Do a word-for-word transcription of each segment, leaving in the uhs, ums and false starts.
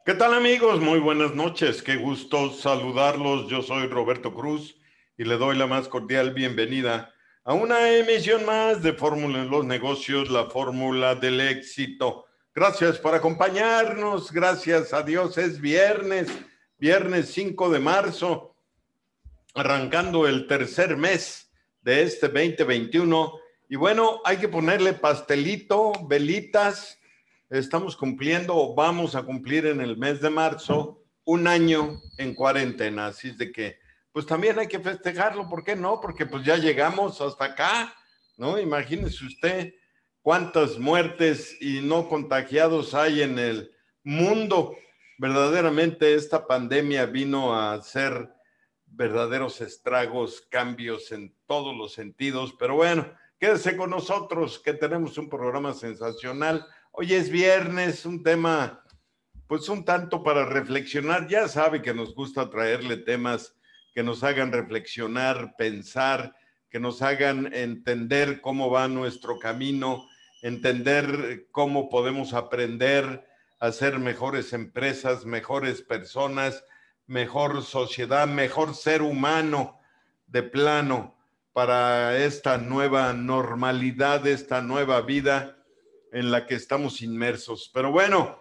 ¿Qué tal, amigos? Muy buenas noches. Qué gusto saludarlos. Yo soy Roberto Cruz y le doy la más cordial bienvenida a una emisión más de Fórmula en los Negocios, la fórmula del éxito. Gracias por acompañarnos. Gracias a Dios. Es viernes, viernes cinco de marzo, arrancando el tercer mes de este veinte veintiuno. Y bueno, hay que ponerle pastelito, velitas. Estamos cumpliendo o vamos a cumplir en el mes de marzo un año en cuarentena. Así es de que, pues también hay que festejarlo. ¿Por qué no? Porque pues ya llegamos hasta acá, ¿no? Imagínese usted cuántas muertes y no contagiados hay en el mundo. Verdaderamente esta pandemia vino a hacer verdaderos estragos, cambios en todos los sentidos. Pero bueno, quédese con nosotros que tenemos un programa sensacional. Hoy es viernes, un tema pues un tanto para reflexionar. Ya sabe que nos gusta traerle temas que nos hagan reflexionar, pensar, que nos hagan entender cómo va nuestro camino, entender cómo podemos aprender a ser mejores empresas, mejores personas, mejor sociedad, mejor ser humano de plano para esta nueva normalidad, esta nueva vida en la que estamos inmersos. Pero bueno,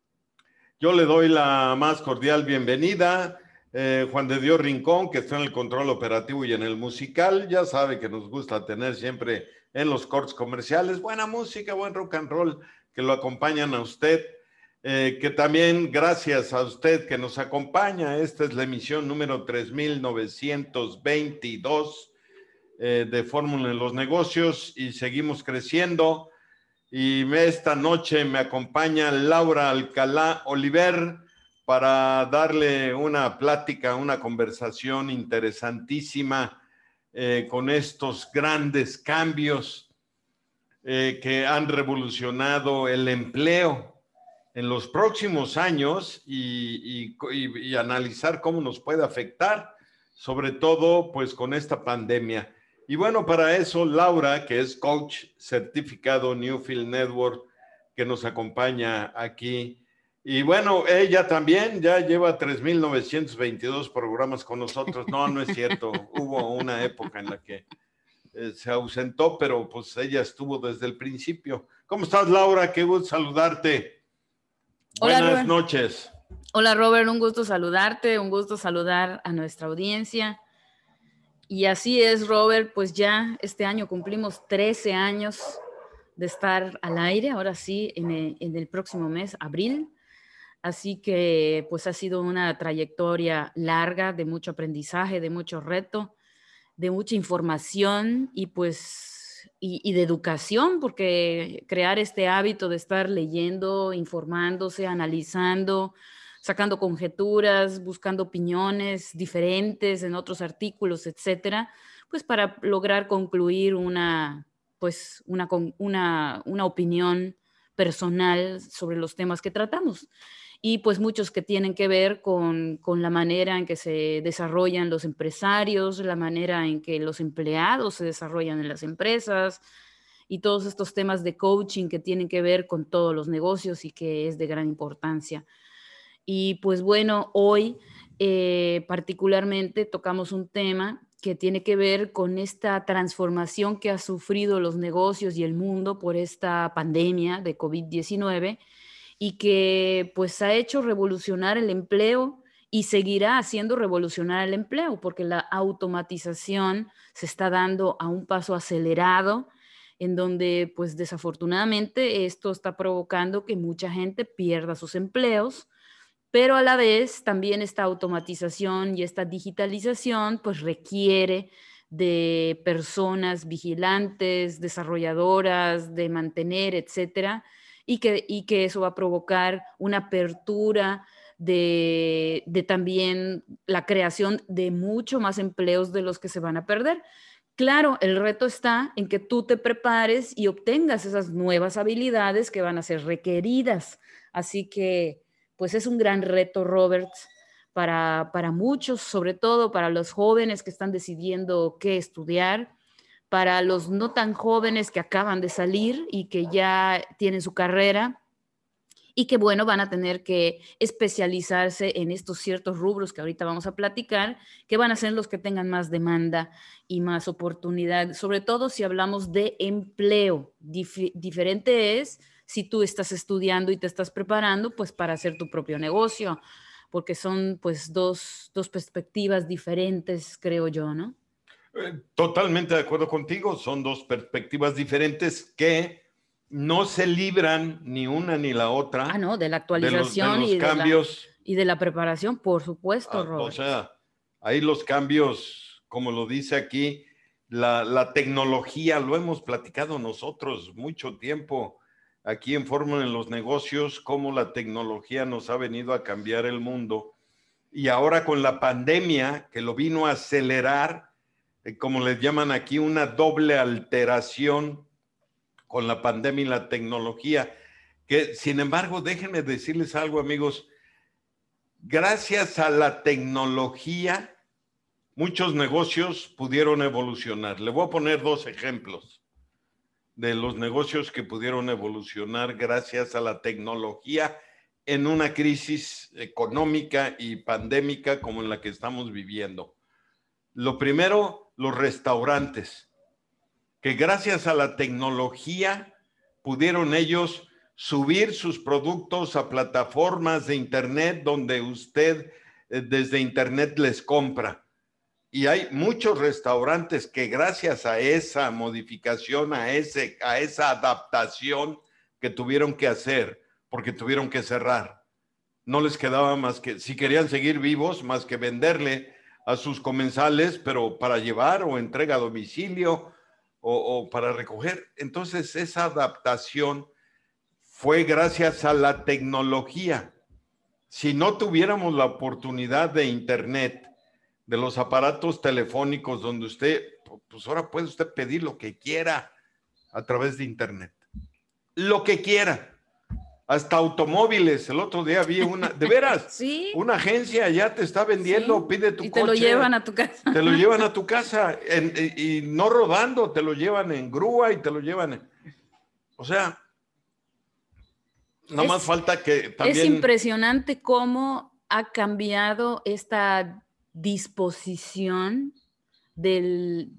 yo le doy la más cordial bienvenida. Eh, Juan de Dios Rincón, que está en el control operativo y en el musical. Ya sabe que nos gusta tener siempre en los cortes comerciales buena música, buen rock and roll, que lo acompañan a usted. Eh, que también gracias a usted que nos acompaña. Esta es la emisión número tres mil novecientos veintidós eh, de Fórmula en los Negocios y seguimos creciendo. Y esta noche me acompaña Laura Alcalá Oliver para darle una plática, una conversación interesantísima eh, con estos grandes cambios eh, que han revolucionado el empleo en los próximos años y, y, y, y analizar cómo nos puede afectar, sobre todo pues con esta pandemia. Y bueno, para eso Laura, que es coach certificado Newfield Network, que nos acompaña aquí. Y bueno, ella también ya lleva tres mil novecientos veintidós programas con nosotros. No, no es cierto. Hubo una época en la que eh, se ausentó, pero pues ella estuvo desde el principio. ¿Cómo estás, Laura? Qué gusto saludarte. Hola, Buenas Robert. noches. Hola, Robert. Un gusto saludarte, un gusto saludar a nuestra audiencia. Y así es, Robert, pues ya este año cumplimos trece años de estar al aire, ahora sí, en el, en el próximo mes, abril. Así que pues ha sido una trayectoria larga de mucho aprendizaje, de mucho reto, de mucha información y pues y, y de educación, porque crear este hábito de estar leyendo, informándose, analizando, sacando conjeturas, buscando opiniones diferentes en otros artículos, etcétera, pues para lograr concluir una, pues una, una, una opinión personal sobre los temas que tratamos. Y pues muchos que tienen que ver con, con la manera en que se desarrollan los empresarios, la manera en que los empleados se desarrollan en las empresas y todos estos temas de coaching que tienen que ver con todos los negocios y que es de gran importancia. Y pues bueno, hoy eh, particularmente tocamos un tema que tiene que ver con esta transformación que ha sufrido los negocios y el mundo por esta pandemia de COVID diecinueve y que pues ha hecho revolucionar el empleo y seguirá haciendo revolucionar el empleo porque la automatización se está dando a un paso acelerado en donde pues desafortunadamente esto está provocando que mucha gente pierda sus empleos, pero a la vez también esta automatización y esta digitalización pues requiere de personas vigilantes, desarrolladoras, de mantener, etcétera, y que, y que eso va a provocar una apertura de, de también la creación de mucho más empleos de los que se van a perder. Claro, el reto está en que tú te prepares y obtengas esas nuevas habilidades que van a ser requeridas. Así que pues es un gran reto, Robert, para, para muchos, sobre todo para los jóvenes que están decidiendo qué estudiar, para los no tan jóvenes que acaban de salir y que ya tienen su carrera, y que, bueno, van a tener que especializarse en estos ciertos rubros que ahorita vamos a platicar, que van a ser los que tengan más demanda y más oportunidad, sobre todo si hablamos de empleo. Dif- diferente es si tú estás estudiando y te estás preparando, pues, para hacer tu propio negocio, porque son, pues, dos, dos perspectivas diferentes, creo yo, ¿no? Eh, Totalmente de acuerdo contigo, son dos perspectivas diferentes que no se libran ni una ni la otra Ah, no, de la de los, de actualización los y de la, cambios. y de la preparación, por supuesto, Ah, o Robert. sea, ahí los cambios, como lo dice aquí, la, la tecnología, lo hemos platicado nosotros mucho tiempo aquí en Fórmula en los Negocios, cómo la tecnología nos ha venido a cambiar el mundo. Y ahora con la pandemia, que lo vino a acelerar, eh, como les llaman aquí, una doble alteración con la pandemia y la tecnología, que sin embargo, déjenme decirles algo, amigos, gracias a la tecnología, muchos negocios pudieron evolucionar. Le voy a poner dos ejemplos de los negocios que pudieron evolucionar gracias a la tecnología en una crisis económica y pandémica como en la que estamos viviendo. Lo primero, los restaurantes, que gracias a la tecnología pudieron ellos subir sus productos a plataformas de internet donde usted eh, desde internet les compra. Y hay muchos restaurantes que gracias a esa modificación, a, ese, a esa adaptación que tuvieron que hacer, porque tuvieron que cerrar, no les quedaba más que, si querían seguir vivos, más que venderle a sus comensales, pero para llevar o entrega a domicilio o, o para recoger. Entonces esa adaptación fue gracias a la tecnología. Si no tuviéramos la oportunidad de internet, de los aparatos telefónicos donde usted, pues ahora puede usted pedir lo que quiera a través de internet. Lo que quiera. Hasta automóviles. El otro día vi una, de veras, Sí, una agencia ya te está vendiendo, sí. pide tu Y coche. te lo llevan a tu casa. Te lo llevan a tu casa en, y, y no rodando, te lo llevan en grúa y te lo llevan en, o sea, nada más Es, falta que es también... impresionante cómo ha cambiado esta disposición del,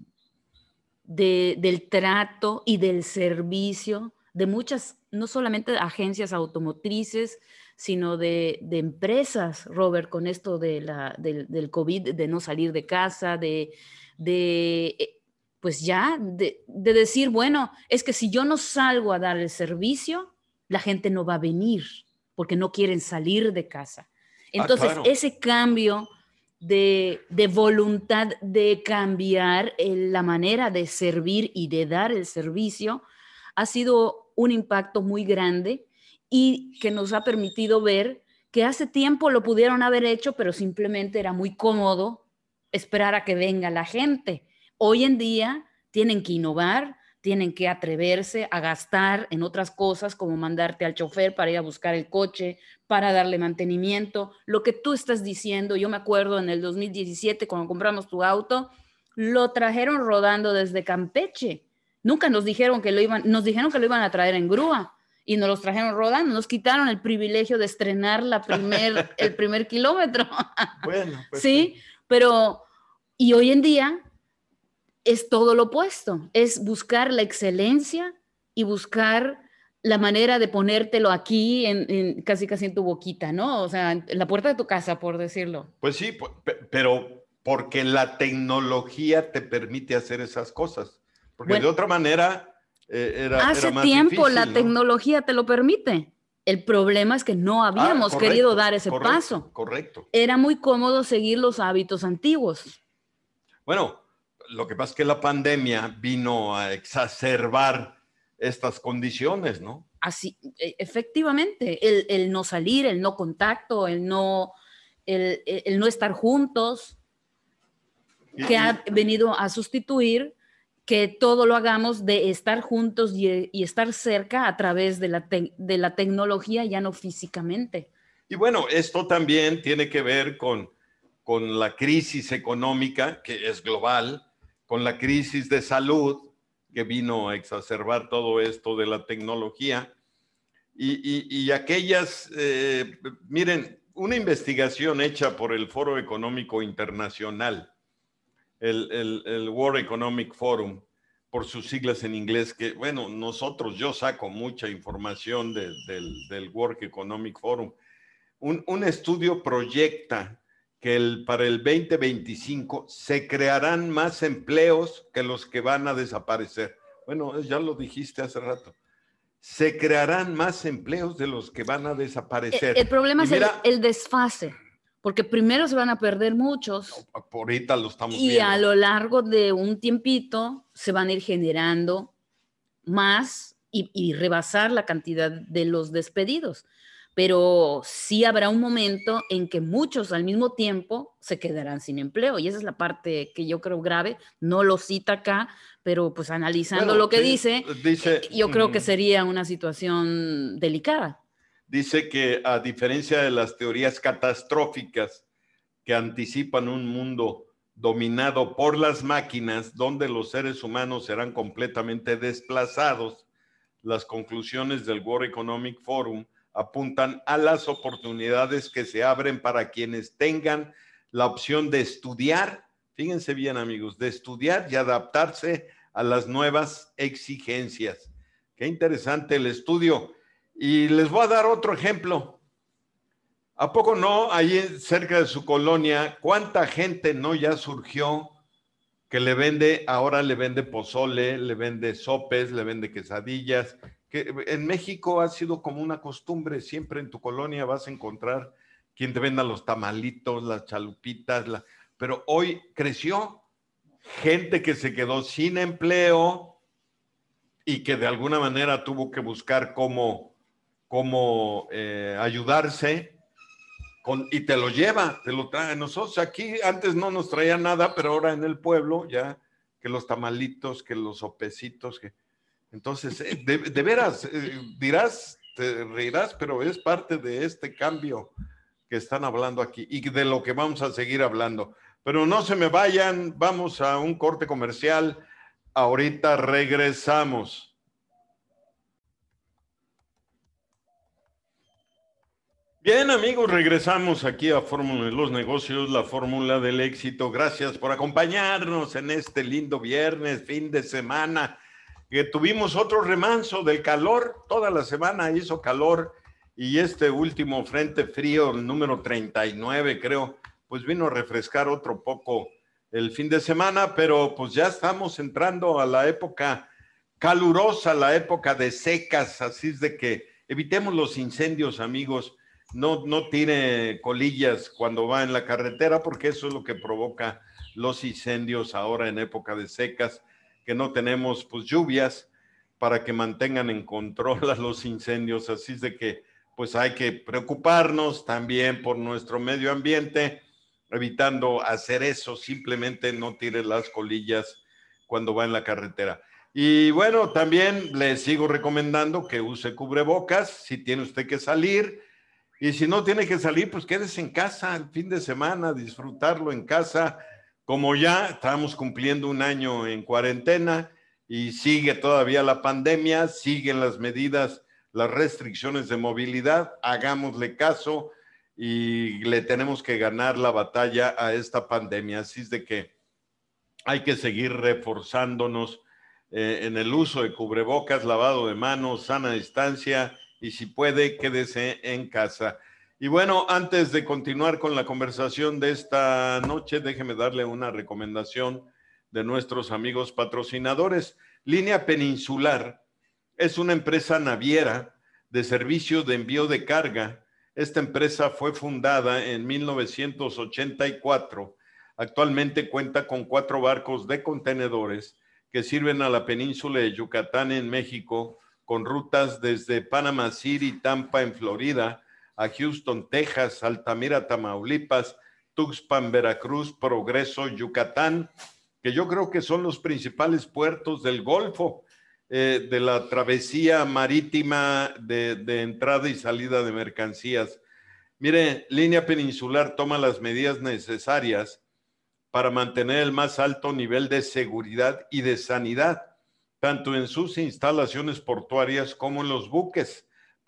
de, del trato y del servicio de muchas, no solamente agencias automotrices, sino de, de empresas, Robert, con esto de la, del, del COVID, de no salir de casa, de, de pues ya, de, de decir, bueno, es que si yo no salgo a dar el servicio, la gente no va a venir porque no quieren salir de casa. Entonces, Ah, claro. ese cambio de, de voluntad de cambiar el, la manera de servir y de dar el servicio ha sido un impacto muy grande y que nos ha permitido ver que hace tiempo lo pudieron haber hecho, pero simplemente era muy cómodo esperar a que venga la gente. Hoy en día tienen que innovar, tienen que atreverse a gastar en otras cosas como mandarte al chofer para ir a buscar el coche, para darle mantenimiento. Lo que tú estás diciendo, yo me acuerdo en el dos mil diecisiete cuando compramos tu auto, lo trajeron rodando desde Campeche. Nunca nos dijeron que lo iban, nos dijeron que lo iban a traer en grúa y nos los trajeron rodando. Nos quitaron el privilegio de estrenar la primer, el primer kilómetro. Bueno, pues sí, sí, pero y hoy en día es todo lo opuesto, es buscar la excelencia y buscar la manera de ponértelo aquí, en, en, casi casi en tu boquita, ¿no? O sea, en la puerta de tu casa, por decirlo. Pues sí, pero porque la tecnología te permite hacer esas cosas. Porque Bueno, de otra manera eh, era, hace era más tiempo difícil, la ¿no? tecnología te lo permite. El problema es que no Ah, habíamos correcto, querido dar ese correcto, paso. correcto. Era muy cómodo seguir los hábitos antiguos. Bueno, lo que pasa es que la pandemia vino a exacerbar estas condiciones, ¿no? Así, efectivamente, el, el no salir, el no contacto, el no, el, el no estar juntos, Y, que y, ha venido a sustituir que todo lo hagamos de estar juntos y, y estar cerca a través de la, te, de la tecnología, ya no físicamente. y bueno, esto también tiene que ver con, con la crisis económica, que es global, con la crisis de salud, que vino a exacerbar todo esto de la tecnología. y, y, y aquellas, eh, miren, una investigación hecha por el Foro Económico Internacional, el, el, el World Economic Forum, por sus siglas en inglés, que bueno, nosotros, yo saco mucha información de, del, del World Economic Forum. Un, un estudio proyecta que el, para el veinte veinticinco se crearán más empleos que los que van a desaparecer. Bueno, ya lo dijiste hace rato. Se crearán más empleos de los que van a desaparecer. El, el problema y es mira, el, el desfase, porque primero se van a perder muchos. Ahorita lo estamos y viendo. a lo largo de un tiempito se van a ir generando más y, y rebasar la cantidad de los despedidos. Pero sí habrá un momento en que muchos al mismo tiempo se quedarán sin empleo, y esa es la parte que yo creo grave. No lo cita acá, pero pues analizando Bueno, lo que sí, dice, dice, yo creo que sería una situación delicada. Dice que a diferencia de las teorías catastróficas que anticipan un mundo dominado por las máquinas, donde los seres humanos serán completamente desplazados, las conclusiones del World Economic Forum apuntan a las oportunidades que se abren para quienes tengan la opción de estudiar, fíjense bien amigos, de estudiar y adaptarse a las nuevas exigencias. Qué interesante el estudio. Y les voy a dar otro ejemplo. ¿A poco no? Ahí cerca de su colonia, ¿cuánta gente no ya surgió que le vende, ahora le vende pozole, le vende sopes, le vende quesadillas? Que en México ha sido como una costumbre, siempre en tu colonia vas a encontrar quien te venda los tamalitos, las chalupitas, la... pero hoy creció gente que se quedó sin empleo y que de alguna manera tuvo que buscar cómo, cómo eh, ayudarse. Con, y te lo lleva, te lo trae. Nosotros aquí antes no nos traía nada, pero ahora en el pueblo ya que los tamalitos, que los sopecitos, que... entonces, eh, de, de veras, eh, dirás, te reirás, pero es parte de este cambio que están hablando aquí y de lo que vamos a seguir hablando. Pero no se me vayan, vamos a un corte comercial. Ahorita regresamos. Bien, amigos, regresamos aquí a Fórmula de los Negocios, la fórmula del éxito. Gracias por acompañarnos en este lindo viernes, fin de semana, que tuvimos otro remanso del calor. Toda la semana hizo calor y este último frente frío, número treinta y nueve, creo, pues vino a refrescar otro poco el fin de semana, pero pues ya estamos entrando a la época calurosa, la época de secas, así es de que evitemos los incendios, amigos. No, no tire colillas cuando va en la carretera, porque eso es lo que provoca los incendios ahora en época de secas, que no tenemos pues lluvias para que mantengan en control a los incendios. Así es de que pues hay que preocuparnos también por nuestro medio ambiente, evitando hacer eso. Simplemente no tire las colillas cuando va en la carretera. Y bueno, también le sigo recomendando que use cubrebocas si tiene usted que salir. Y si no tiene que salir, pues quédese en casa el fin de semana, disfrutarlo en casa. Como ya estamos cumpliendo un año en cuarentena y sigue todavía la pandemia, siguen las medidas, las restricciones de movilidad, hagámosle caso y le tenemos que ganar la batalla a esta pandemia. Así es de que hay que seguir reforzándonos eh, en el uso de cubrebocas, lavado de manos, sana distancia, y si puede, quédese en casa. Y bueno, antes de continuar con la conversación de esta noche, déjeme darle una recomendación de nuestros amigos patrocinadores. Línea Peninsular es una empresa naviera de servicio de envío de carga. Esta empresa fue fundada en mil novecientos ochenta y cuatro. Actualmente cuenta con cuatro barcos de contenedores que sirven a la península de Yucatán en México, con rutas desde Panama City, Tampa en Florida, a Houston, Texas, Altamira, Tamaulipas, Tuxpan, Veracruz, Progreso, Yucatán, que yo creo que son los principales puertos del Golfo, eh, de la travesía marítima de, de entrada y salida de mercancías. Mire, Línea Peninsular toma las medidas necesarias para mantener el más alto nivel de seguridad y de sanidad, tanto en sus instalaciones portuarias como en los buques,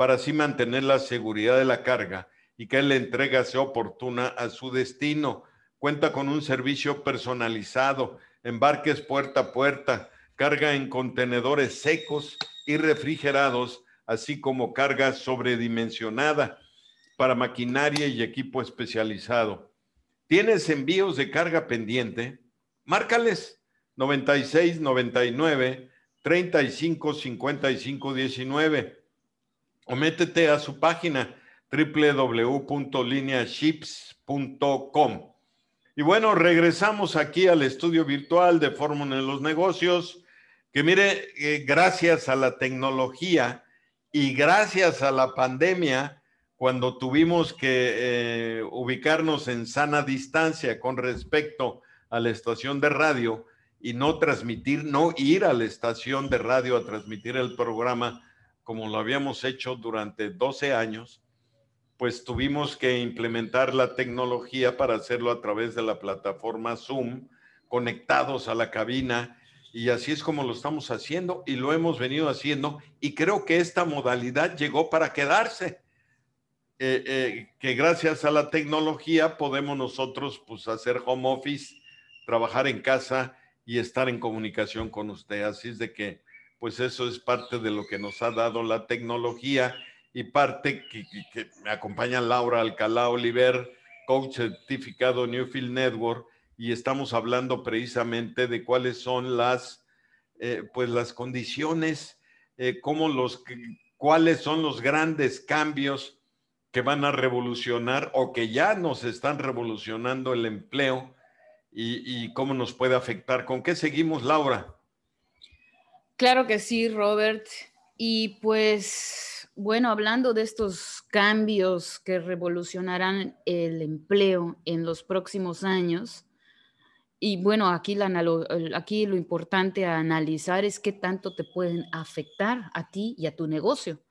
para así mantener la seguridad de la carga y que la entrega sea oportuna a su destino. Cuenta con un servicio personalizado, embarques puerta a puerta, carga en contenedores secos y refrigerados, así como carga sobredimensionada para maquinaria y equipo especializado. ¿Tienes envíos de carga pendiente? Márcales noventa y seis, noventa y nueve, treinta y cinco, cincuenta y cinco, diecinueve o métete a su página doble u doble u doble u punto lineaships punto com. Y bueno, regresamos aquí al estudio virtual de Fórmula en los Negocios, que mire, eh, gracias a la tecnología y gracias a la pandemia, cuando tuvimos que eh, ubicarnos en sana distancia con respecto a la estación de radio y no transmitir, no ir a la estación de radio a transmitir el programa como lo habíamos hecho durante doce años, pues tuvimos que implementar la tecnología para hacerlo a través de la plataforma Zoom, conectados a la cabina, y así es como lo estamos haciendo y lo hemos venido haciendo, y creo que esta modalidad llegó para quedarse. Eh, eh, que gracias a la tecnología podemos nosotros pues hacer home office, trabajar en casa y estar en comunicación con usted. Así es de que pues eso es parte de lo que nos ha dado la tecnología y parte que, que, que me acompaña Laura Alcalá Oliver, coach certificado Newfield Network, y estamos hablando precisamente de cuáles son las eh, pues las condiciones, eh, cómo los, cuáles son los grandes cambios que van a revolucionar o que ya nos están revolucionando el empleo y, y cómo nos puede afectar. ¿Con qué seguimos, Laura? Claro que sí, Robert. Y pues, bueno, hablando de estos cambios que revolucionarán el empleo en los próximos años, y bueno, aquí, la, aquí lo importante a analizar es qué tanto te pueden afectar a ti y a tu negocio.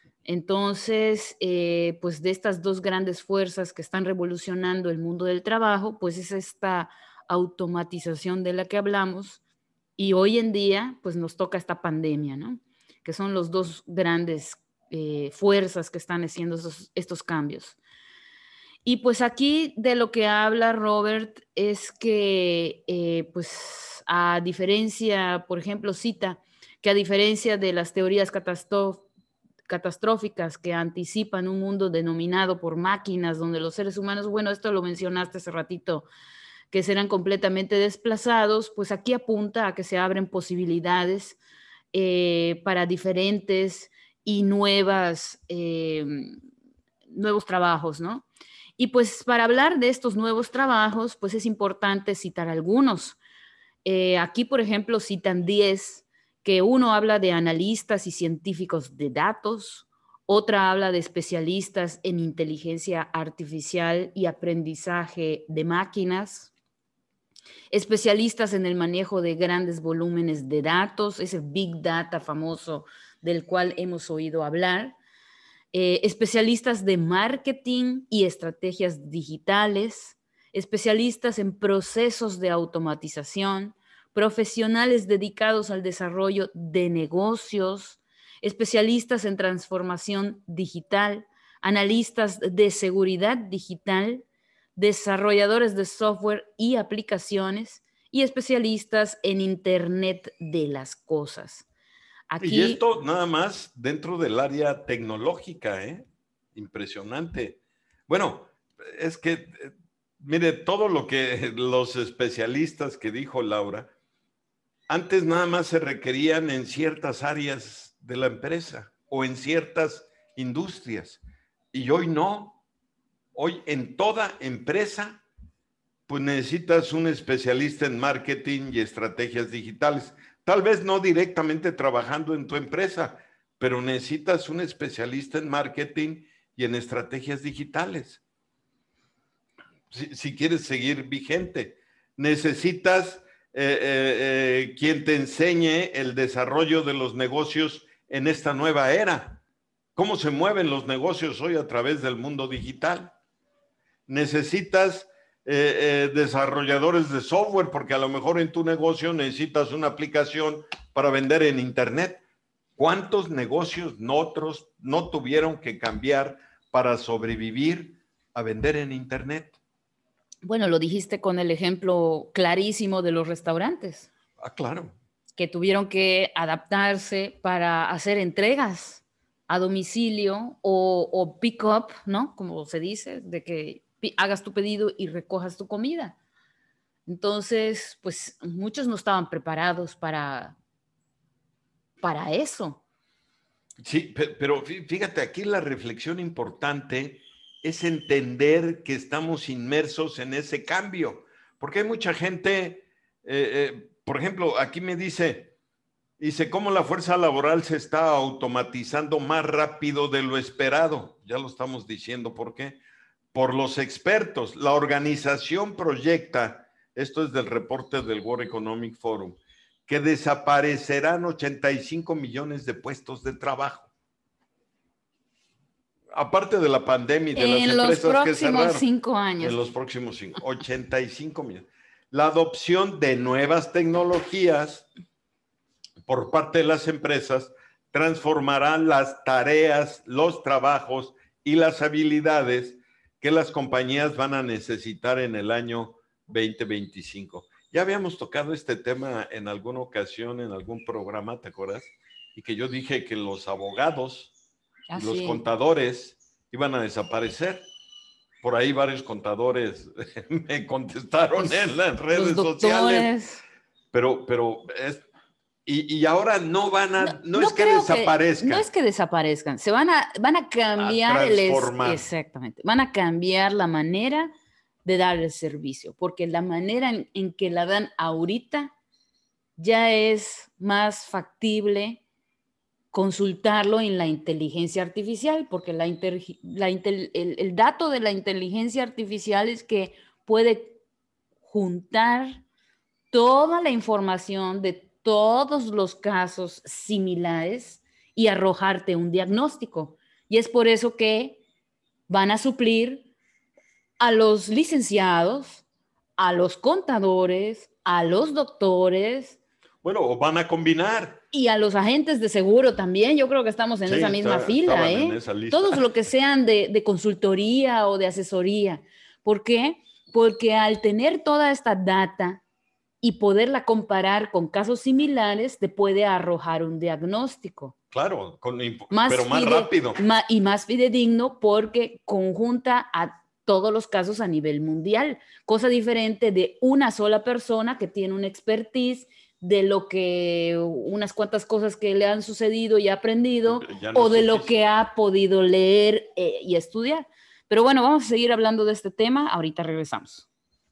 Entonces, eh, pues de estas dos grandes fuerzas que están revolucionando el mundo del trabajo, pues es esta automatización de la que hablamos, y hoy en día, pues nos toca esta pandemia, ¿no? Que son los dos grandes eh, fuerzas que están haciendo esos, estos cambios. Y pues aquí de lo que habla Robert es que, eh, pues a diferencia, por ejemplo, cita que a diferencia de las teorías catastróficas, catastróficas que anticipan un mundo denominado por máquinas, donde los seres humanos, bueno, esto lo mencionaste hace ratito, que serán completamente desplazados, pues aquí apunta a que se abren posibilidades eh, para diferentes y nuevas, eh, nuevos trabajos, ¿no? Y pues para hablar de estos nuevos trabajos, pues es importante citar algunos. Eh, aquí, por ejemplo, citan diez, que uno habla de analistas y científicos de datos, otra habla de especialistas en inteligencia artificial y aprendizaje de máquinas, especialistas en el manejo de grandes volúmenes de datos, ese Big Data famoso del cual hemos oído hablar, eh, especialistas de marketing y estrategias digitales, especialistas en procesos de automatización, profesionales dedicados al desarrollo de negocios, especialistas en transformación digital, analistas de seguridad digital, desarrolladores de software y aplicaciones y especialistas en Internet de las cosas. Aquí, y esto nada más dentro del área tecnológica, ¿eh? Impresionante. Bueno, es que, eh, mire, todo lo que los especialistas que dijo Laura, antes nada más se requerían en ciertas áreas de la empresa o en ciertas industrias, y hoy no. Hoy en toda empresa, pues necesitas un especialista en marketing y estrategias digitales. Tal vez no directamente trabajando en tu empresa, pero necesitas un especialista en marketing y en estrategias digitales. Si, si quieres seguir vigente, necesitas eh, eh, eh, quien te enseñe el desarrollo de los negocios en esta nueva era. ¿Cómo se mueven los negocios hoy a través del mundo digital? Necesitas Eh, eh, desarrolladores de software, porque a lo mejor en tu negocio necesitas una aplicación para vender en internet. ¿Cuántos negocios no, otros, no tuvieron que cambiar para sobrevivir a vender en Internet? Bueno, lo dijiste con el ejemplo clarísimo de los restaurantes. Ah, claro. Que tuvieron que adaptarse para hacer entregas a domicilio o, o pick-up, ¿no? Como se dice, de que hagas tu pedido y recojas tu comida. Entonces, pues muchos no estaban preparados para, para eso. Sí, pero fíjate, aquí la reflexión importante es entender que estamos inmersos en ese cambio, porque hay mucha gente, eh, eh, por ejemplo, aquí me dice, dice, ¿cómo la fuerza laboral se está automatizando más rápido de lo esperado? Ya lo estamos diciendo, ¿por qué? Por los expertos. La organización proyecta, esto es del reporte del World Economic Forum, que desaparecerán ochenta y cinco millones de puestos de trabajo. Aparte de la pandemia y de las en empresas los que cerraron. próximos cinco años. En los próximos cinco, ochenta y cinco millones. La adopción de nuevas tecnologías por parte de las empresas transformará las tareas, los trabajos y las habilidades que las compañías van a necesitar en el año veinte veinticinco. Ya habíamos tocado este tema en alguna ocasión, en algún programa, ¿te acuerdas? Y que yo dije que los abogados y los contadores iban a desaparecer. Por ahí varios contadores me contestaron los, en las redes sociales. Pero, pero es, y, y ahora no van a, no, no, no es que desaparezcan. Que, no es que desaparezcan, se van a, van a cambiar a el exactamente, van a cambiar la manera de dar el servicio, porque la manera en, en que la dan ahorita ya es más factible consultarlo en la inteligencia artificial, porque la inter, la intel, el, el dato de la inteligencia artificial es que puede juntar toda la información de todos los casos similares y arrojarte un diagnóstico. Y es por eso que van a suplir a los licenciados, a los contadores, a los doctores. Bueno, o van a combinar. Y a los agentes de seguro también, yo creo que estamos en sí, esa misma está, fila, ¿eh? En esa lista. Todos lo que sean de, de consultoría o de asesoría. ¿Por qué? Porque al tener toda esta data y poderla comparar con casos similares, te puede arrojar un diagnóstico. Claro, con, más pero más fide, rápido. Ma, y más fidedigno porque conjunta a todos los casos a nivel mundial. Cosa diferente de una sola persona que tiene una expertise de lo que unas cuantas cosas que le han sucedido y ha aprendido no o de lo que ha podido leer eh, y estudiar. Pero bueno, vamos a seguir hablando de este tema. Ahorita regresamos.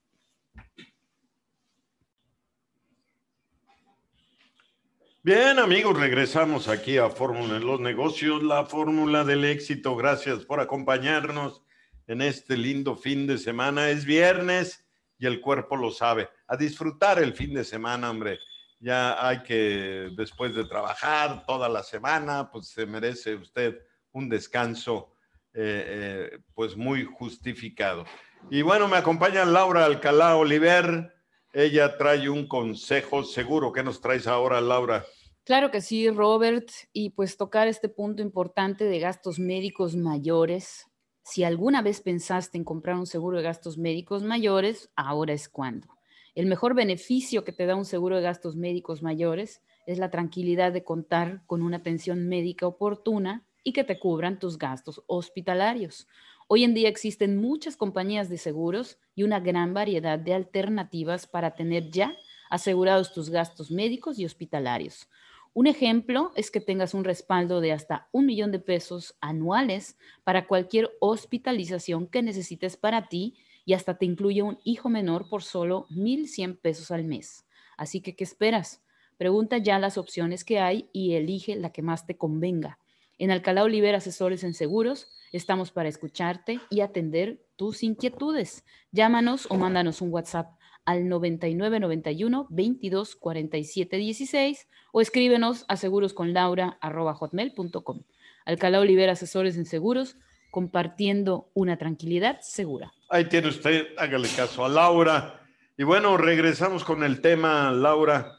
Bien, amigos, regresamos aquí a Fórmula en los Negocios, la fórmula del éxito. Gracias por acompañarnos en este lindo fin de semana. Es viernes y el cuerpo lo sabe. A disfrutar el fin de semana, hombre. Ya hay que, después de trabajar toda la semana, pues se merece usted un descanso eh, eh, pues muy justificado. Y bueno, me acompaña Laura Alcalá Oliver. Ella trae un consejo seguro. ¿Qué nos traes ahora, Laura? Claro que sí, Robert. Y pues tocar este punto importante de gastos médicos mayores. Si alguna vez pensaste en comprar un seguro de gastos médicos mayores, ahora es cuando. El mejor beneficio que te da un seguro de gastos médicos mayores es la tranquilidad de contar con una atención médica oportuna y que te cubran tus gastos hospitalarios. Hoy en día existen muchas compañías de seguros y una gran variedad de alternativas para tener ya asegurados tus gastos médicos y hospitalarios. Un ejemplo es que tengas un respaldo de hasta un millón de pesos anuales para cualquier hospitalización que necesites para ti y hasta te incluye un hijo menor por solo mil cien pesos al mes. Así que, ¿qué esperas? Pregunta ya las opciones que hay y elige la que más te convenga. En Alcalá Oliver Asesores en Seguros estamos para escucharte y atender tus inquietudes. Llámanos o mándanos un WhatsApp al noventa y nueve noventa y uno veintidós cuarenta y siete dieciséis o escríbenos a segurosconlaura arroba hotmail punto com. Alcalá Oliver Asesores en Seguros, compartiendo una tranquilidad segura. Ahí tiene usted, hágale caso a Laura. Y bueno, regresamos con el tema, Laura.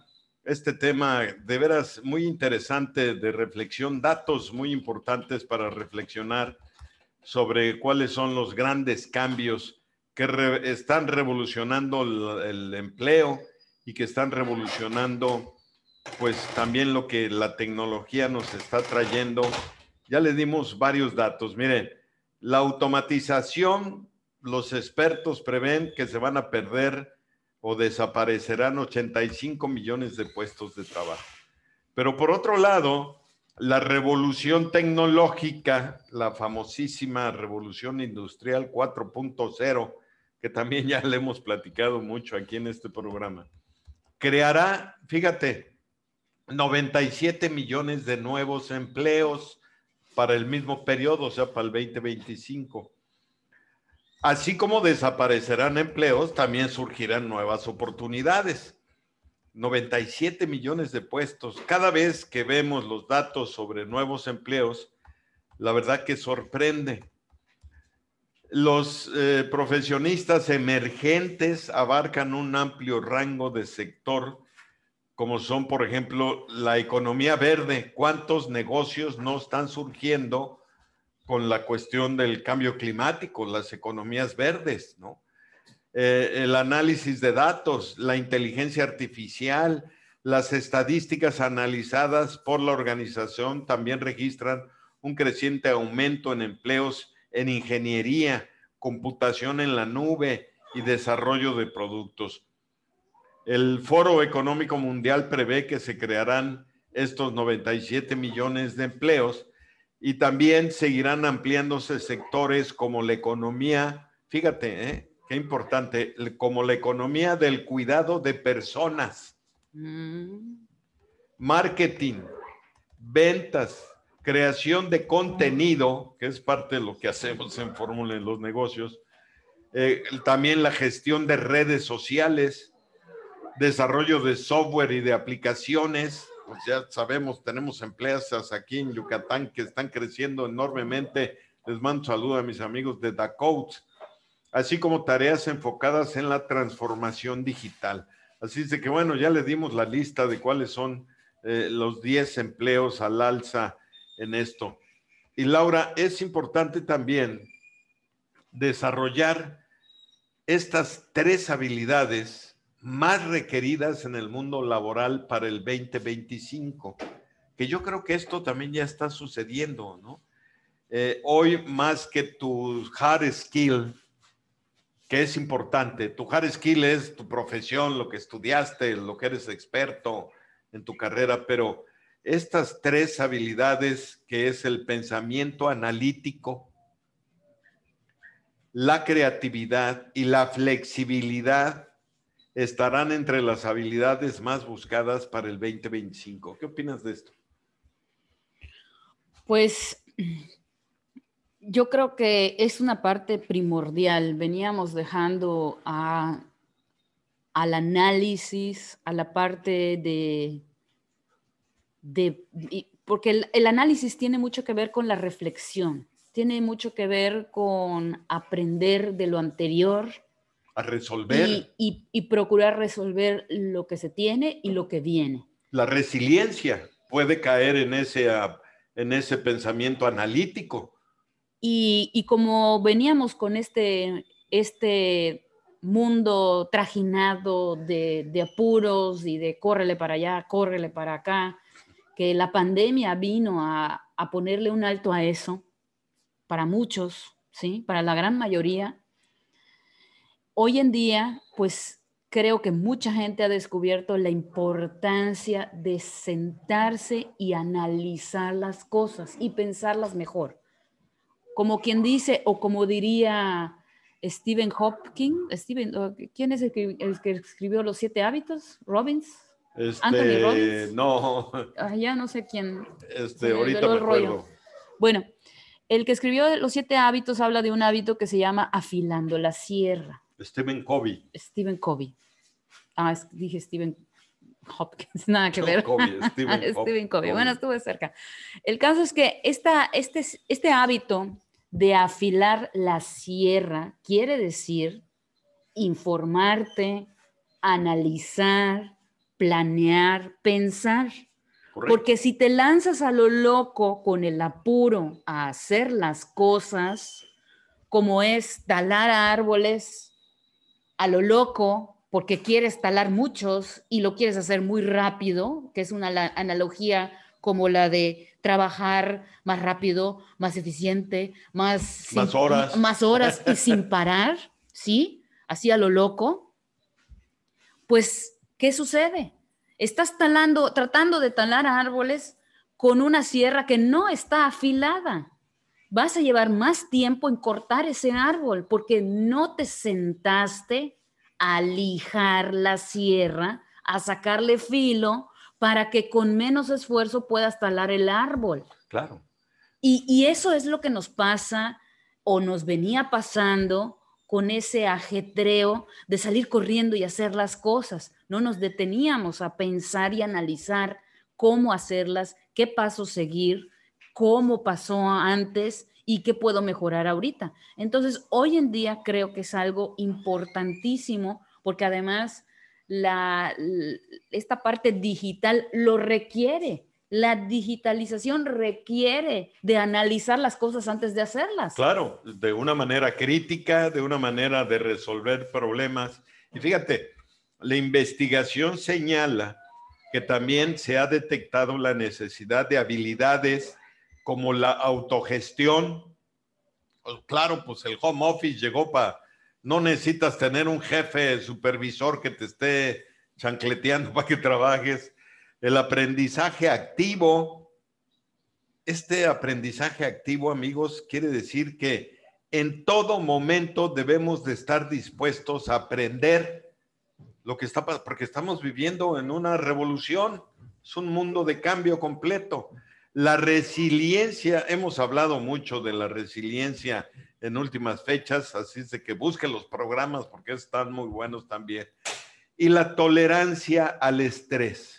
este tema de veras muy interesante de reflexión, datos muy importantes para reflexionar sobre cuáles son los grandes cambios que re están revolucionando el, el empleo y que están revolucionando pues también lo que la tecnología nos está trayendo. Ya le dimos varios datos. Miren, la automatización, los expertos prevén que se van a perder o desaparecerán ochenta y cinco millones de puestos de trabajo. Pero por otro lado, la revolución tecnológica, la famosísima revolución industrial cuatro punto cero, que también ya le hemos platicado mucho aquí en este programa, creará, fíjate, noventa y siete millones de nuevos empleos para el mismo periodo, o sea, para el veinte veinticinco. Así como desaparecerán empleos, también surgirán nuevas oportunidades. noventa y siete millones de puestos. Cada vez que vemos los datos sobre nuevos empleos, la verdad que sorprende. Los eh, profesionistas emergentes abarcan un amplio rango de sector, como son, por ejemplo, la economía verde. ¿Cuántos negocios no están surgiendo con la cuestión del cambio climático, las economías verdes, ¿no? Eh, el análisis de datos, la inteligencia artificial, las estadísticas analizadas por la organización también registran un creciente aumento en empleos en ingeniería, computación en la nube y desarrollo de productos. El Foro Económico Mundial prevé que se crearán estos noventa y siete millones de empleos y también seguirán ampliándose sectores como la economía, fíjate, ¿eh? Qué importante, como la economía del cuidado de personas, mm. marketing, ventas, creación de contenido, que es parte de lo que hacemos en Fórmula en los negocios, eh, también la gestión de redes sociales, desarrollo de software y de aplicaciones. Pues ya sabemos, tenemos empresas aquí en Yucatán que están creciendo enormemente. Les mando un saludo a mis amigos de Dakota, así como tareas enfocadas en la transformación digital. Así es de que, bueno, ya le dimos la lista de cuáles son eh, los diez empleos al alza en esto. Y Laura, es importante también desarrollar estas tres habilidades más requeridas en el mundo laboral para el veinte veinticinco, que yo creo que esto también ya está sucediendo, ¿no? Eh, hoy más que tu hard skill, que es importante, tu hard skill es tu profesión, lo que estudiaste, lo que eres experto en tu carrera, pero estas tres habilidades, que es el pensamiento analítico, la creatividad y la flexibilidad, estarán entre las habilidades más buscadas para el veinte veinticinco. ¿Qué opinas de esto? Pues yo creo que es una parte primordial. Veníamos dejando a, al análisis, a la parte de... de porque el, el análisis tiene mucho que ver con la reflexión, tiene mucho que ver con aprender de lo anterior, a resolver. Y, y, y procurar resolver lo que se tiene y lo que viene. La resiliencia puede caer en ese, en ese pensamiento analítico. Y, y como veníamos con este, este mundo trajinado de, de apuros y de córrele para allá, córrele para acá, que la pandemia vino a, a ponerle un alto a eso, para muchos, ¿sí? Para la gran mayoría. Hoy en día, pues creo que mucha gente ha descubierto la importancia de sentarse y analizar las cosas y pensarlas mejor. Como quien dice, o como diría Stephen Hopkins, Stephen, ¿quién es el que, el que escribió Los Siete Hábitos? ¿Robbins? Este, ¿Anthony Robbins? No. Ah, ya no sé quién. Este, ahorita me acuerdo. Rollo. Bueno, el que escribió Los Siete Hábitos habla de un hábito que se llama afilando la sierra. Stephen Covey. Stephen Covey. Ah, dije Stephen Hopkins, nada que ver. Covey, Stephen, Stephen Covey. Bueno, estuve cerca. El caso es que esta, este, este hábito de afilar la sierra quiere decir informarte, analizar, planear, pensar. Correcto. Porque si te lanzas a lo loco con el apuro a hacer las cosas, como es talar árboles a lo loco, porque quieres talar muchos y lo quieres hacer muy rápido, que es una analogía como la de trabajar más rápido, más eficiente, más, más sin, horas. más horas y sin parar, ¿sí? Así a lo loco. Pues, ¿qué sucede? Estás talando, tratando de talar árboles con una sierra que no está afilada. Vas a llevar más tiempo en cortar ese árbol porque no te sentaste a lijar la sierra, a sacarle filo para que con menos esfuerzo puedas talar el árbol. Claro. Y, y eso es lo que nos pasa o nos venía pasando con ese ajetreo de salir corriendo y hacer las cosas. No nos deteníamos a pensar y analizar cómo hacerlas, qué pasos seguir, cómo pasó antes y qué puedo mejorar ahorita. Entonces, hoy en día creo que es algo importantísimo porque además la, esta parte digital lo requiere. La digitalización requiere de analizar las cosas antes de hacerlas. Claro, de una manera crítica, de una manera de resolver problemas. Y fíjate, la investigación señala que también se ha detectado la necesidad de habilidades como la autogestión. Claro, pues el home office llegó para... No necesitas tener un jefe supervisor que te esté chancleteando para que trabajes. El aprendizaje activo. Este aprendizaje activo, amigos, quiere decir que en todo momento debemos de estar dispuestos a aprender lo que está pasando, porque estamos viviendo en una revolución, es un mundo de cambio completo. La resiliencia, hemos hablado mucho de la resiliencia en últimas fechas, así es de que busquen los programas porque están muy buenos también. Y la tolerancia al estrés.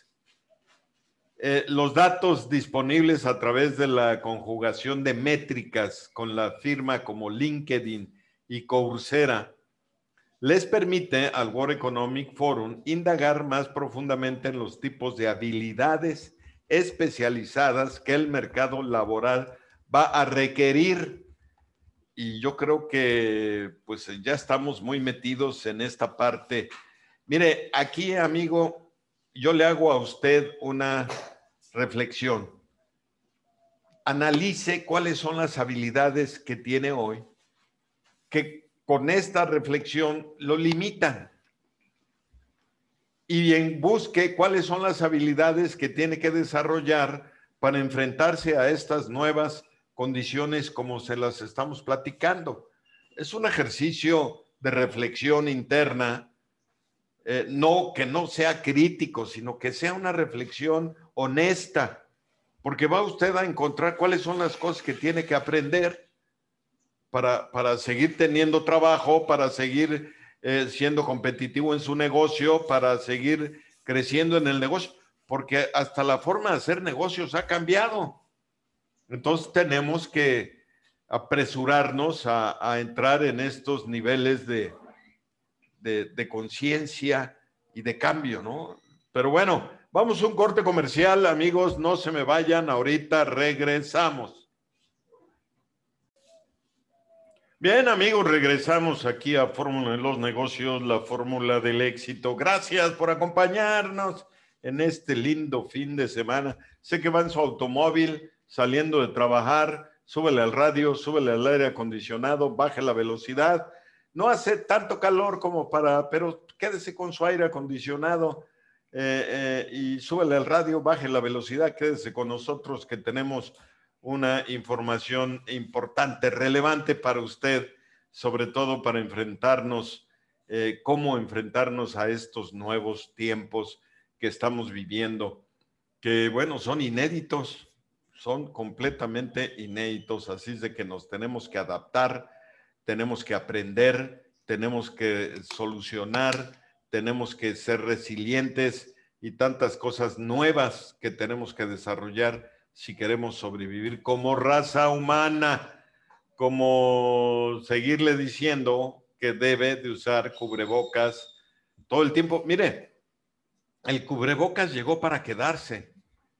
Eh, los datos disponibles a través de la conjugación de métricas con la firma como LinkedIn y Coursera les permite al World Economic Forum indagar más profundamente en los tipos de habilidades especializadas que el mercado laboral va a requerir. Y yo creo que pues ya estamos muy metidos en esta parte. Mire, aquí, amigo, yo le hago a usted una reflexión. Analice cuáles son las habilidades que tiene hoy, que con esta reflexión lo limitan. Y bien, busque cuáles son las habilidades que tiene que desarrollar para enfrentarse a estas nuevas condiciones como se las estamos platicando. Es un ejercicio de reflexión interna, eh, no que no sea crítico, sino que sea una reflexión honesta, porque va usted a encontrar cuáles son las cosas que tiene que aprender para, para seguir teniendo trabajo, para seguir eh, siendo competitivo en su negocio, para seguir creciendo en el negocio, porque hasta la forma de hacer negocios ha cambiado. Entonces tenemos que apresurarnos a, a entrar en estos niveles de, de, de conciencia y de cambio, ¿no? Pero bueno, vamos a un corte comercial, amigos, no se me vayan, ahorita regresamos. Bien, amigos, regresamos aquí a Fórmula de los Negocios, la fórmula del éxito. Gracias por acompañarnos en este lindo fin de semana. Sé que va en su automóvil, saliendo de trabajar, súbele al radio, súbele al aire acondicionado, baje la velocidad. No hace tanto calor como para, pero quédese con su aire acondicionado eh, eh, y súbele al radio, baje la velocidad, quédese con nosotros que tenemos una información importante, relevante para usted, sobre todo para enfrentarnos, eh, cómo enfrentarnos a estos nuevos tiempos que estamos viviendo, que bueno, son inéditos, son completamente inéditos, así es de que nos tenemos que adaptar, tenemos que aprender, tenemos que solucionar, tenemos que ser resilientes y tantas cosas nuevas que tenemos que desarrollar si queremos sobrevivir como raza humana, como seguirle diciendo que debe de usar cubrebocas todo el tiempo. Mire, el cubrebocas llegó para quedarse.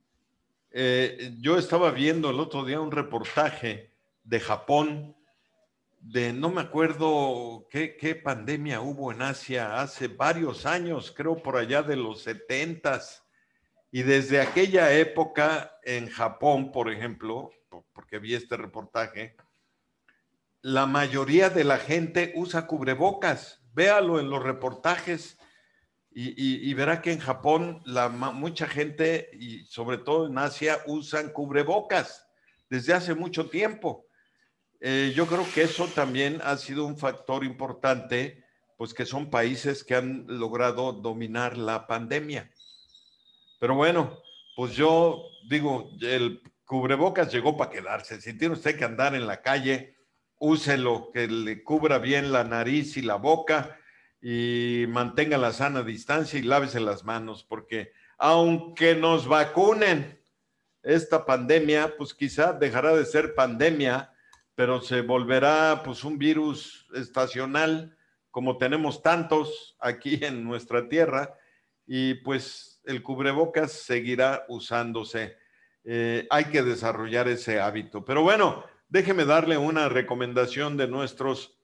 Eh, yo estaba viendo el otro día un reportaje de Japón, de no me acuerdo qué, qué pandemia hubo en Asia hace varios años, creo por allá de los setentas. Y desde aquella época en Japón, por ejemplo, porque vi este reportaje, la mayoría de la gente usa cubrebocas. Véalo en los reportajes y, y, y verá que en Japón la, mucha gente, y sobre todo en Asia, usan cubrebocas desde hace mucho tiempo. Eh, yo creo que eso también ha sido un factor importante, pues que son países que han logrado dominar la pandemia. Pero bueno, pues yo digo, el cubrebocas llegó para quedarse. Si tiene usted que andar en la calle, úselo, que le cubra bien la nariz y la boca y mantenga la sana distancia y lávese las manos, porque aunque nos vacunen, esta pandemia, pues quizá dejará de ser pandemia, pero se volverá pues un virus estacional, como tenemos tantos aquí en nuestra tierra, y pues el cubrebocas seguirá usándose. Eh, hay que desarrollar ese hábito. Pero bueno, déjeme darle una recomendación de nuestros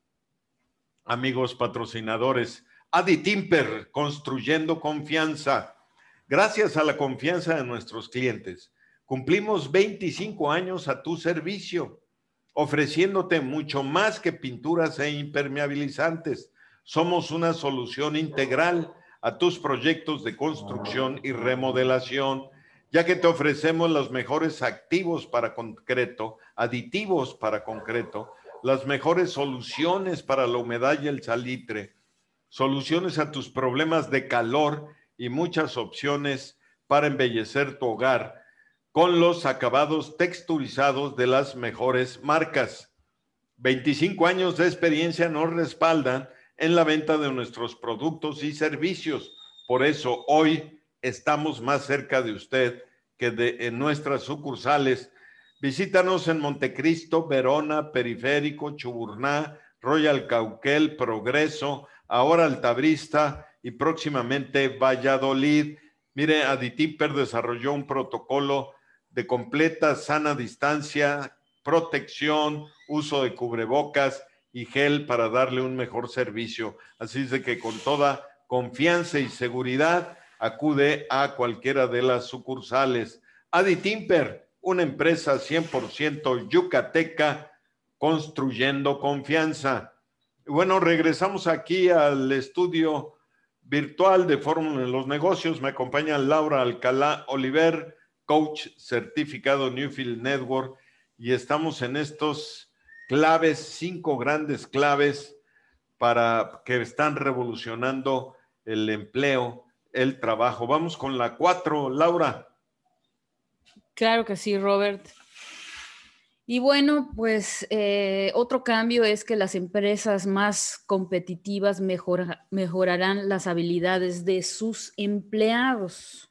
amigos patrocinadores. Adi Timper, construyendo confianza. Gracias a la confianza de nuestros clientes, cumplimos veinticinco años a tu servicio, ofreciéndote mucho más que pinturas e impermeabilizantes. Somos una solución integral a tus proyectos de construcción y remodelación, ya que te ofrecemos los mejores activos para concreto, aditivos para concreto, las mejores soluciones para la humedad y el salitre, soluciones a tus problemas de calor y muchas opciones para embellecer tu hogar con los acabados texturizados de las mejores marcas. veinticinco años de experiencia nos respaldan en la venta de nuestros productos y servicios. Por eso hoy estamos más cerca de usted que de, en nuestras sucursales. Visítanos en Montecristo, Verona, Periférico, Chuburná, Royal Cauquel, Progreso, ahora Altabrista y próximamente Valladolid. Mire, Aditimper desarrolló un protocolo de completa sana distancia, protección, uso de cubrebocas y gel para darle un mejor servicio. Así es de que con toda confianza y seguridad acude a cualquiera de las sucursales. Aditimper, una empresa cien por ciento yucateca, construyendo confianza. Bueno, regresamos aquí al estudio virtual de Fórmula en los Negocios. Me acompaña Laura Alcalá Oliver, coach certificado Newfield Network, y estamos en estos claves, cinco grandes claves para que están revolucionando el empleo, el trabajo. Vamos con la cuatro, Laura. Claro que sí, Robert. Y bueno, pues eh, otro cambio es que las empresas más competitivas mejora, mejorarán las habilidades de sus empleados.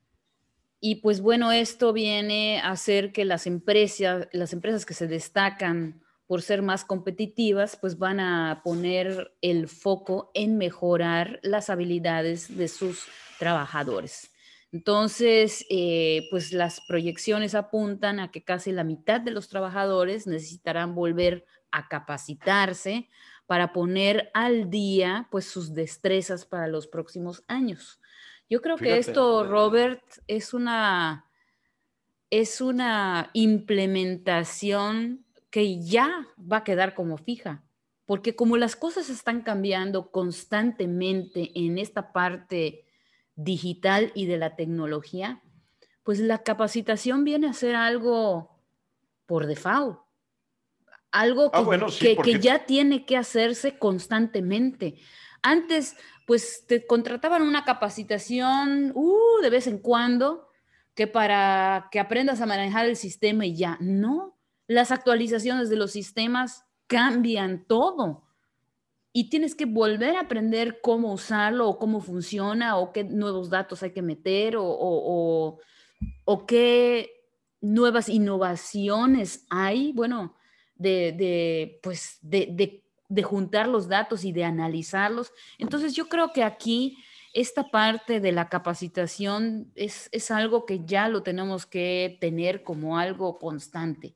Y pues bueno, esto viene a hacer que las empresas, las empresas que se destacan por ser más competitivas, pues van a poner el foco en mejorar las habilidades de sus trabajadores. Entonces, eh, pues las proyecciones apuntan a que casi la mitad de los trabajadores necesitarán volver a capacitarse para poner al día pues sus destrezas para los próximos años. Yo creo Fíjate, que esto, Robert, es una, es una implementación que ya va a quedar como fija, porque como las cosas están cambiando constantemente en esta parte digital y de la tecnología, pues la capacitación viene a ser algo por default, algo que, ah, bueno, sí, que, porque... que ya tiene que hacerse constantemente. Antes, pues te contrataban una capacitación uh, de vez en cuando, que para que aprendas a manejar el sistema y ya. No, las actualizaciones de los sistemas cambian todo. Y tienes que volver a aprender cómo usarlo o cómo funciona o qué nuevos datos hay que meter o, o, o, o qué nuevas innovaciones hay, bueno, de, de pues, de, de de juntar los datos y de analizarlos. Entonces yo creo que aquí esta parte de la capacitación es, es algo que ya lo tenemos que tener como algo constante.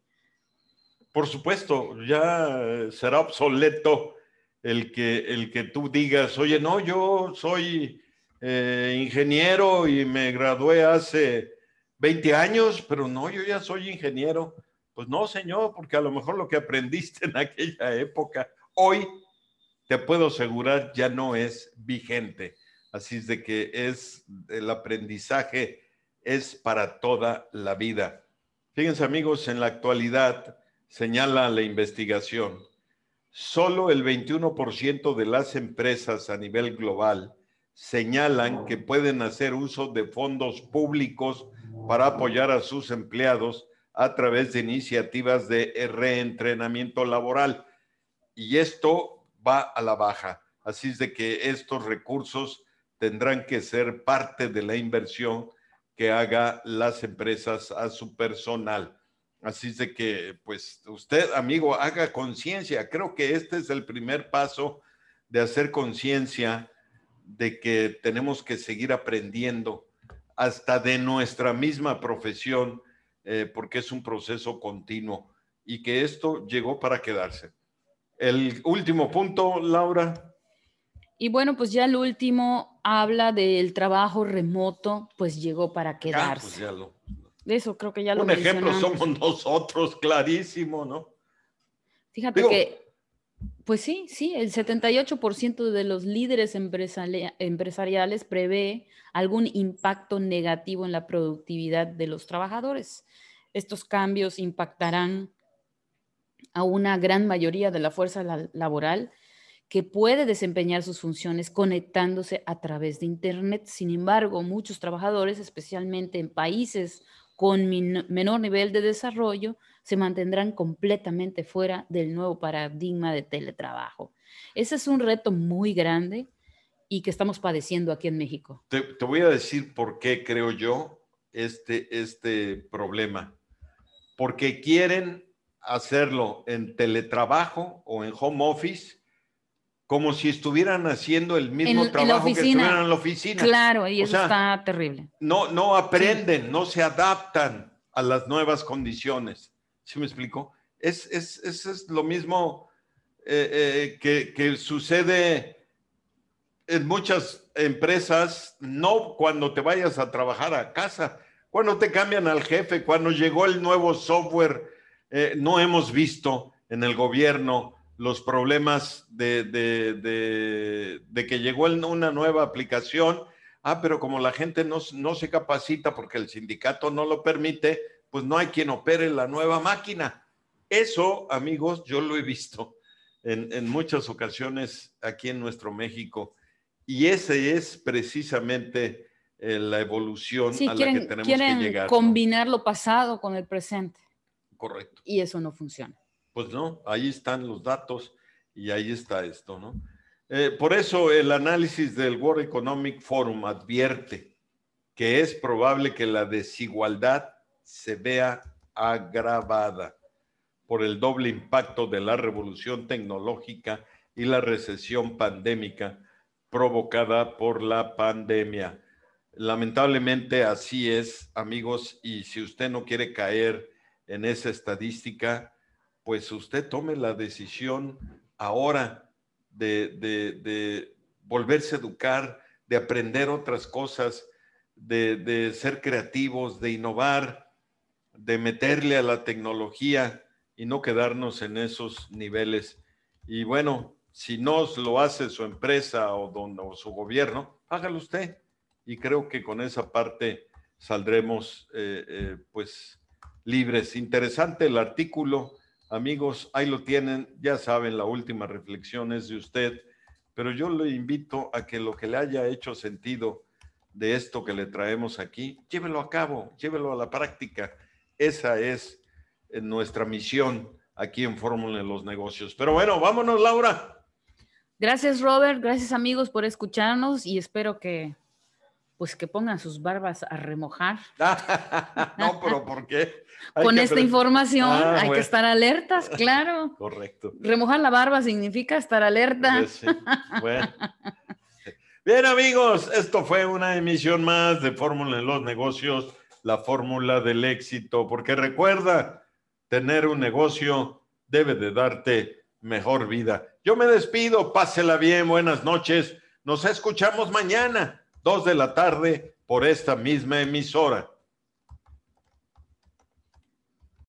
Por supuesto, ya será obsoleto el que, el que tú digas, oye, no, yo soy eh, ingeniero y me gradué hace veinte años, pero no, yo ya soy ingeniero. Pues no, señor, porque a lo mejor lo que aprendiste en aquella época, hoy te puedo asegurar ya no es vigente. Así es de que es, el aprendizaje es para toda la vida. Fíjense, amigos, en la actualidad, señala la investigación, solo el veintiuno por ciento de las empresas a nivel global señalan que pueden hacer uso de fondos públicos para apoyar a sus empleados a través de iniciativas de reentrenamiento laboral. Y esto va a la baja. Así es de que estos recursos tendrán que ser parte de la inversión que haga las empresas a su personal. Así es de que, pues, usted, amigo, haga conciencia. Creo que este es el primer paso de hacer conciencia de que tenemos que seguir aprendiendo hasta de nuestra misma profesión, eh, porque es un proceso continuo y que esto llegó para quedarse. El último punto, Laura. Y bueno, pues ya el último habla del trabajo remoto, pues llegó para quedarse. Ah, pues ya lo, Eso creo que ya lo un ejemplo mencionamos. somos nosotros, clarísimo, ¿no? Fíjate Digo, que, pues sí, sí, el setenta y ocho por ciento de los líderes empresari- empresariales prevé algún impacto negativo en la productividad de los trabajadores. Estos cambios impactarán a una gran mayoría de la fuerza la- laboral que puede desempeñar sus funciones conectándose a través de Internet. Sin embargo, muchos trabajadores, especialmente en países con min- menor nivel de desarrollo, se mantendrán completamente fuera del nuevo paradigma de teletrabajo. Ese es un reto muy grande y que estamos padeciendo aquí en México. te, te voy a decir por qué creo yo este, este problema. Porque quieren hacerlo en teletrabajo o en home office como si estuvieran haciendo el mismo En, en la trabajo que estuvieran oficina, en la oficina. claro, y O eso sea, está terrible. no, no aprenden, Sí. no se adaptan a las nuevas condiciones. ¿Sí me explico? Es, es, es, es lo mismo eh, eh, que, que sucede en muchas empresas, no cuando te vayas a trabajar a casa, cuando te cambian al jefe, cuando llegó el nuevo software, eh, no hemos visto en el gobierno los problemas de, de, de, de que llegó una nueva aplicación. Ah, pero como la gente no, no se capacita porque el sindicato no lo permite, pues no hay quien opere la nueva máquina. Eso, amigos, yo lo he visto en, en muchas ocasiones aquí en nuestro México. Y ese es precisamente eh, la evolución Sí, a la que quieren, tenemos que quieren llegar, ¿no? combinar lo pasado con el presente. Correcto. Y eso no funciona. Pues no, ahí están los datos y ahí está esto, ¿no? Eh, por eso el análisis del World Economic Forum advierte que es probable que la desigualdad se vea agravada por el doble impacto de la revolución tecnológica y la recesión pandémica provocada por la pandemia. Lamentablemente así es, amigos, y si usted no quiere caer en esa estadística, pues usted tome la decisión ahora de, de, de volverse a educar, de aprender otras cosas, de, de ser creativos, de innovar, de meterle a la tecnología y no quedarnos en esos niveles. Y bueno, si no lo hace su empresa o, don, o su gobierno, hágalo usted. Y creo que con esa parte saldremos eh, eh, pues libres. Interesante el artículo, amigos, ahí lo tienen, ya saben, la última reflexión es de usted, pero yo le invito a que lo que le haya hecho sentido de esto que le traemos aquí, llévelo a cabo, llévelo a la práctica. Esa es nuestra misión aquí en Fórmula de los Negocios. Pero bueno, vámonos, Laura. Gracias, Robert. Gracias, amigos, por escucharnos y espero que, pues, que pongan sus barbas a remojar. No, pero ¿por qué? Hay Con que esta aprender. información Ah, hay bueno. que estar alertas, claro. Correcto. Remojar la barba significa estar alerta. Pues sí. Bueno. Bien, amigos, esto fue una emisión más de Fórmula en los Negocios, la fórmula del éxito, porque recuerda, tener un negocio debe de darte mejor vida. Yo me despido, pásela bien, buenas noches. Nos escuchamos mañana, dos de la tarde, por esta misma emisora.